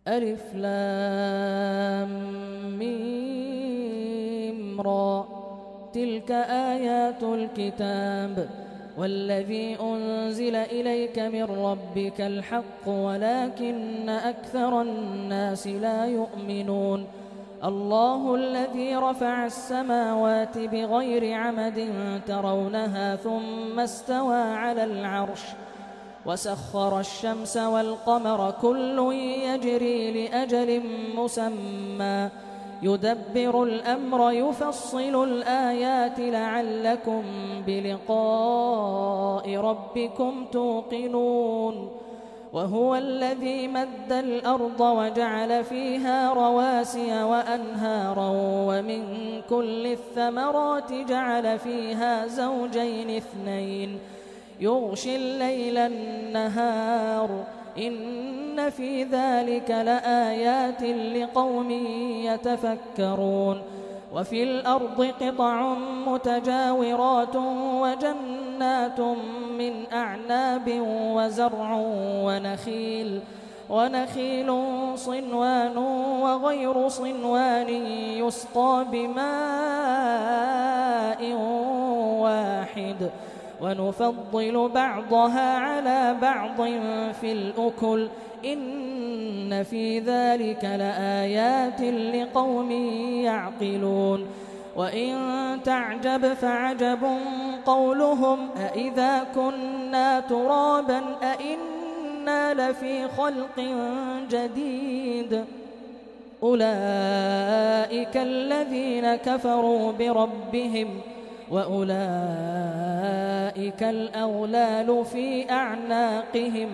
ألف لام ميم را، تلك آيات الكتاب والذي أنزل إليك من ربك الحق ولكن أكثر الناس لا يؤمنون. الله الذي رفع السماوات بغير عمد ترونها ثم استوى على العرش وسخر الشمس والقمر كل يجري لأجل مسمى يدبر الأمر يفصل الآيات لعلكم بلقاء ربكم توقنون. وهو الذي مد الأرض وجعل فيها رواسي وأنهارا ومن كل الثمرات جعل فيها زوجين اثنين يغشي الليل النهار إن في ذلك لآيات لقوم يتفكرون. وفي الأرض قطع متجاورات وجنات من أعناب وزرع ونخيل صنوان وغير صنوان يسقى بماء واحد ونفضل بعضها على بعض في الأكل إن في ذلك لآيات لقوم يعقلون. وإن تعجب فعجب قولهم أإذا كنا ترابا أإنا لفي خلق جديد أولئك الذين كفروا بربهم وأولئك الأغلال في أعناقهم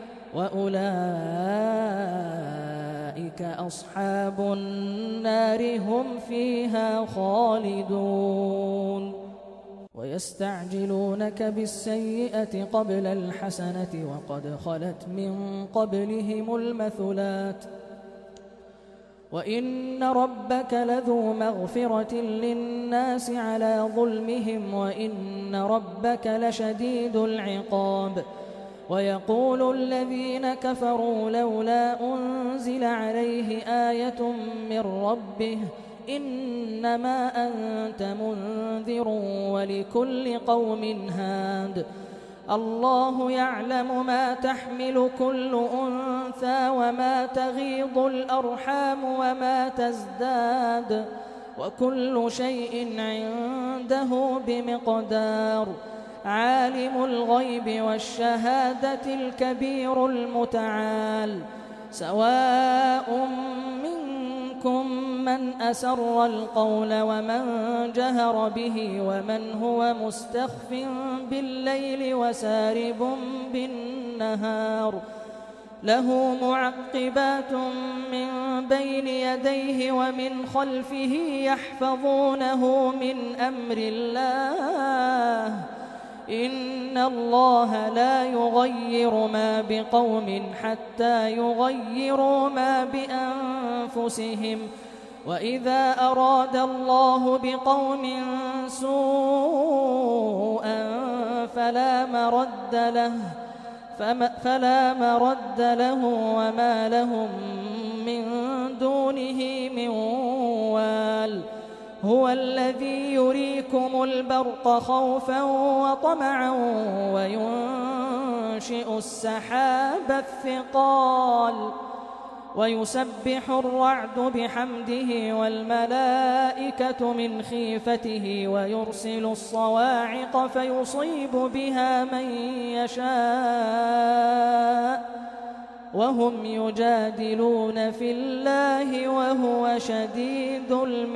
وأولئك أصحاب النار هم فيها خالدون. ويستعجلونك بالسيئة قبل الحسنة وقد خلت من قبلهم المثلات وإن ربك لذو مغفرة للناس على ظلمهم وإن ربك لشديد العقاب. ويقول الذين كفروا لولا أنزل عليه آية من ربه إنما أنت منذر ولكل قوم هاد. الله يعلم ما تحمل كل أنثى وما تغيض الأرحام وما تزداد وكل شيء عنده بمقدار. عالم الغيب والشهادة الكبير المتعال. سواء منكم من أسر القول ومن جهر به ومن هو مستخف بالليل وسارب بالنهار له معقبات من بين يديه ومن خلفه يحفظونه من أمر الله إن الله لا يغير ما بقوم حتى يغيروا ما بأنفسهم وإذا أراد الله بقوم سوءا فلا مرد له وما لهم من دونه من وال. هو الذي يريكم البرق خوفا وطمعا وينشئ السحاب الثقال ويسبح الرعد بحمده والملائكة من خيفته ويرسل الصواعق فيصيب بها من يشاء وهم يجادلون في الله وهو شديد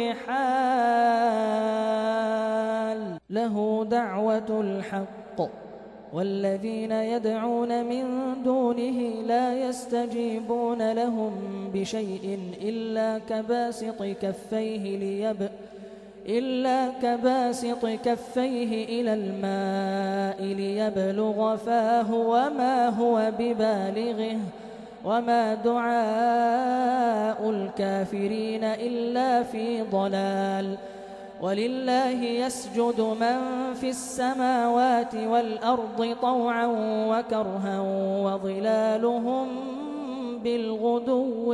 المحال. له دعوة الحق والذين يدعون من دونه لا يستجيبون لهم بشيء إلا كباسط كفيه إلى الماء ليبلغ فاه وما هو ببالغه وما دعاء الكافرين إلا في ضلال. ولله يسجد من في السماوات والأرض طوعا وكرها وظلالهم بالغدو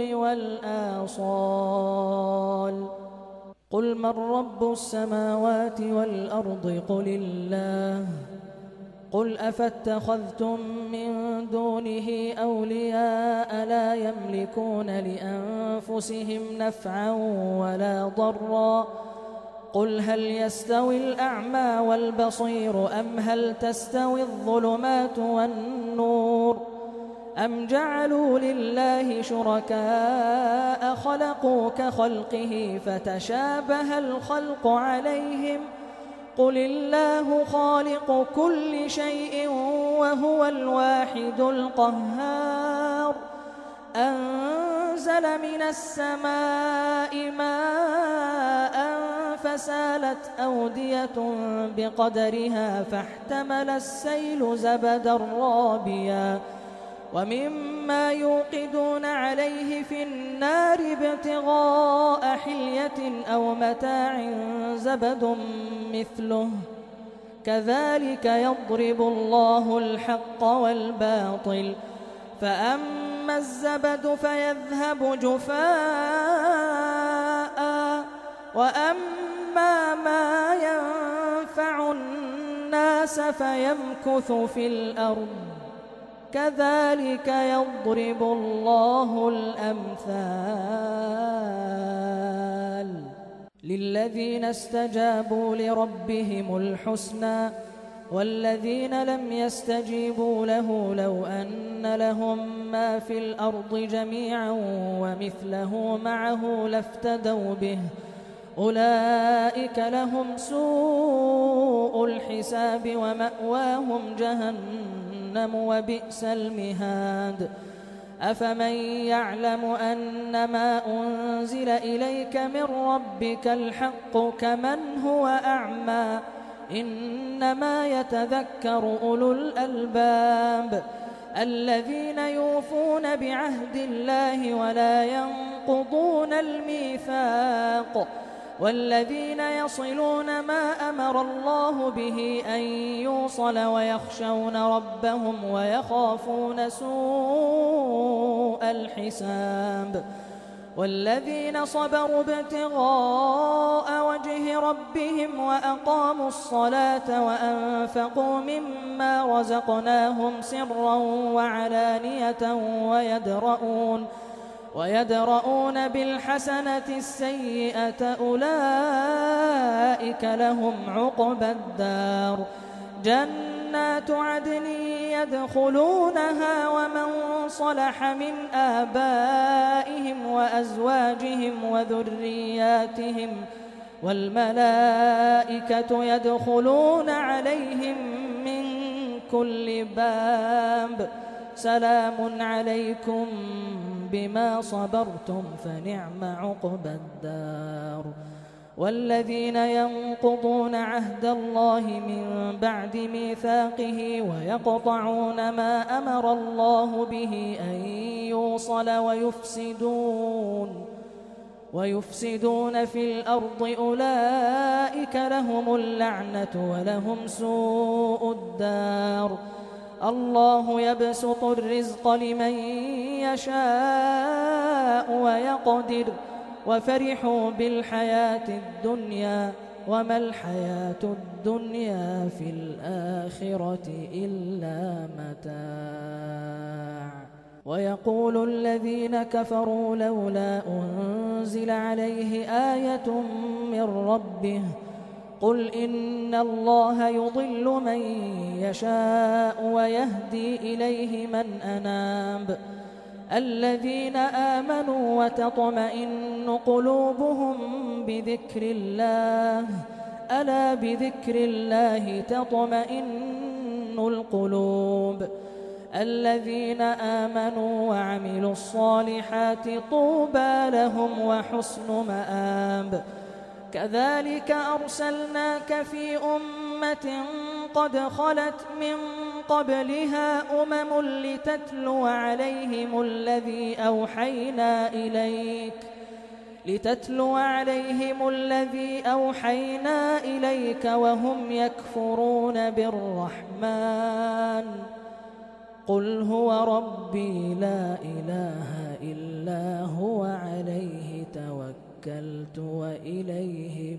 والآصال قل من رب السماوات والأرض قل الله قل أفاتخذتم من دونه أولياء لا يملكون لأنفسهم نفعا ولا ضرا قل هل يستوي الأعمى والبصير أم هل تستوي الظلمات والنور أم جعلوا لله شركاء خلقوا كخلقه فتشابه الخلق عليهم قل الله خالق كل شيء وهو الواحد القهار أنزل من السماء ماء فسالت أودية بقدرها فاحتمل السيل زبدا رابيا ومما يوقدون عليه في النار ابتغاء حلية أو متاع زبد مثله كذلك يضرب الله الحق والباطل فأما الزبد فيذهب جفاء وأما ما ينفع الناس فيمكث في الأرض كذلك يضرب الله الأمثال للذين استجابوا لربهم الحسنى والذين لم يستجيبوا له لو أن لهم ما في الأرض جميعا ومثله معه لافتدوا به أولئك لهم سوء الحساب ومأواهم جهنم وبئس المهاد أفمن يعلم أنما أنزل إليك من ربك الحق كمن هو أعمى إنما يتذكر أولو الألباب الذين يوفون بعهد الله ولا ينقضون الميثاق والذين يصلون ما أمر الله به أن يوصل ويخشون ربهم ويخافون سوء الحساب والذين صبروا ابتغاء وجه ربهم وأقاموا الصلاة وأنفقوا مما رزقناهم سرا وعلانية ويدرؤون بالحسنة السيئة أولئك لهم عقبى الدار جنات عدن يدخلونها ومن صلح من آبائهم وأزواجهم وذرياتهم والملائكة يدخلون عليهم من كل باب سلام عليكم بما صبرتم فنعم عقبى الدار والذين ينقضون عهد الله من بعد ميثاقه ويقطعون ما أمر الله به أن يوصل ويفسدون في الأرض أولئك لهم اللعنة ولهم سوء الدار الله يبسط الرزق لمن يشاء ويقدر وفرحوا بالحياة الدنيا وما الحياة الدنيا في الآخرة إلا متاع ويقول الذين كفروا لولا أنزل عليه آية من ربه قل إن الله يضل من يشاء ويهدي إليه من أناب الذين آمنوا وتطمئن قلوبهم بذكر الله ألا بذكر الله تطمئن القلوب الذين آمنوا وعملوا الصالحات طوبى لهم وحسن مآب كذلك أرسلناك في أمة قد خلت من قبلها لتتلو عليهم الذي أوحينا إليك وهم يكفرون بالرحمن قل هو ربي لا إله إلا هو عليه توكلت وإليه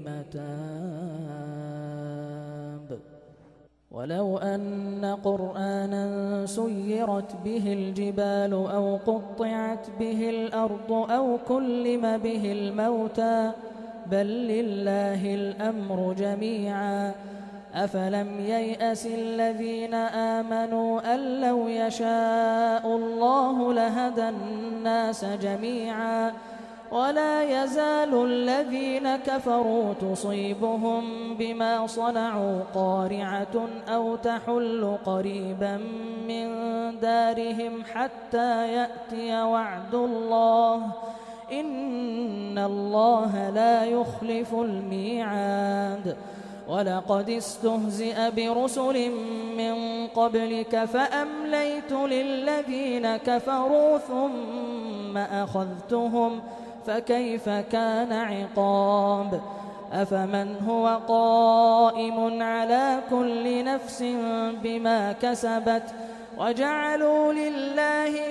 متاب. ولو أن قرآنا سيرت به الجبال أو قطعت به الأرض أو كلم به الموتى بل لله الأمر جميعا أفلم ييأس الذين آمنوا أن لو يشاء الله لهدى الناس جميعا ولا يزال الذين كفروا تصيبهم بما صنعوا قارعة أو تحل قريبا من دارهم حتى يأتي وعد الله إن الله لا يخلف الميعاد. ولقد استهزئ برسل من قبلك فأمليت للذين كفروا ثم أخذتهم فكيف كان عقاب. أفمن هو قائم على كل نفس بما كسبت وجعلوا لله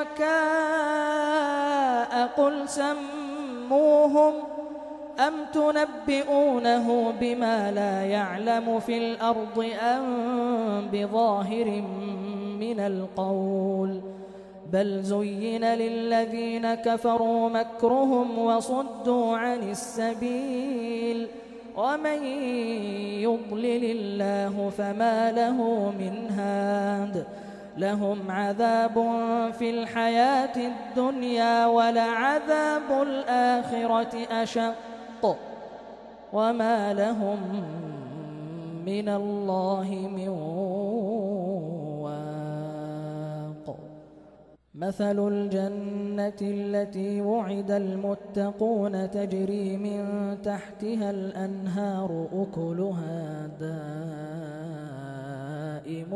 شركاء قل سموهم أم تنبئونه بما لا يعلم في الأرض أم بظاهر من القول بل زين للذين كفروا مكرهم وصدوا عن السبيل ومن يضلل الله فما له من هاد. لهم عذاب في الحياة الدنيا ولعذاب الآخرة أشق وما لهم من الله من واق. مثل الجنة التي وعد المتقون تجري من تحتها الأنهار أكلها دائم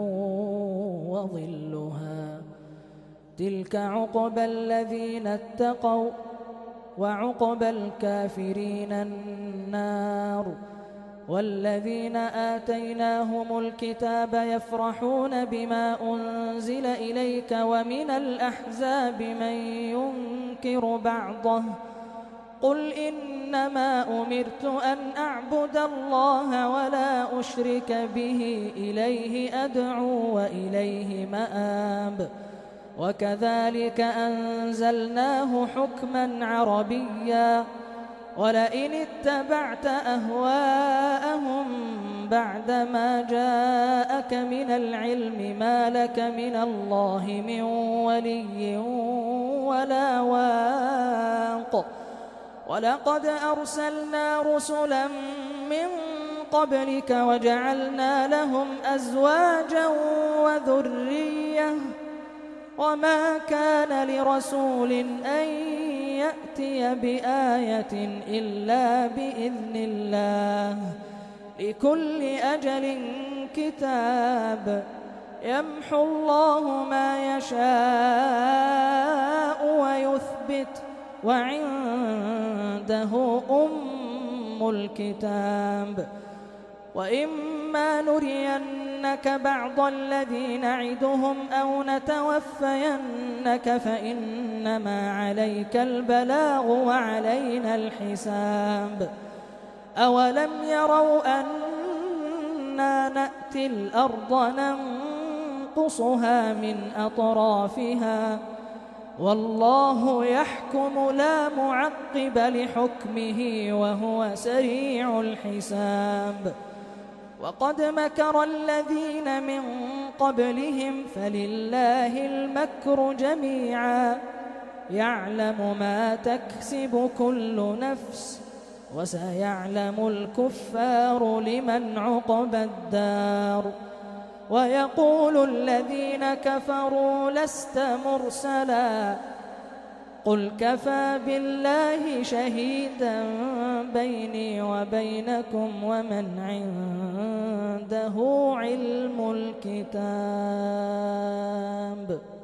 وظلها تلك عقبى الذين اتقوا وعقبى الكافرين النار. والذين آتيناهم الكتاب يفرحون بما أنزل إليك ومن الأحزاب من ينكر بعضه قل إنما أمرت أن أعبد الله ولا أشرك به إليه أدعو وإليه مآب. وكذلك أنزلناه حكما عربيا ولئن اتبعت أهواءهم بعدما جاءك من العلم ما لك من الله من ولي ولا واق. ولقد أرسلنا رسلا من قبلك وجعلنا لهم أزواجا وذرية وما كان لرسول أن يأتي بآية إلا بإذن الله لكل أجل كتاب يمحو الله ما يشاء ويثبت وعنده أم الكتاب. وإما نرينك بعض الذي نعدهم أو نتوفينك فإنما عليك البلاغ وعلينا الحساب. أولم يروا أنا نأتي الأرض ننقصها من أطرافها والله يحكم لا معقب لحكمه وهو سريع الحساب. وقد مكر الذين من قبلهم فلله المكر جميعا يعلم ما تكسب كل نفس وسيعلم الكفار لمن عقبى الدار. ويقول الذين كفروا لست مرسلا قل كفى بالله شهيدا بيني وبينكم ومن عنده علم الكتاب.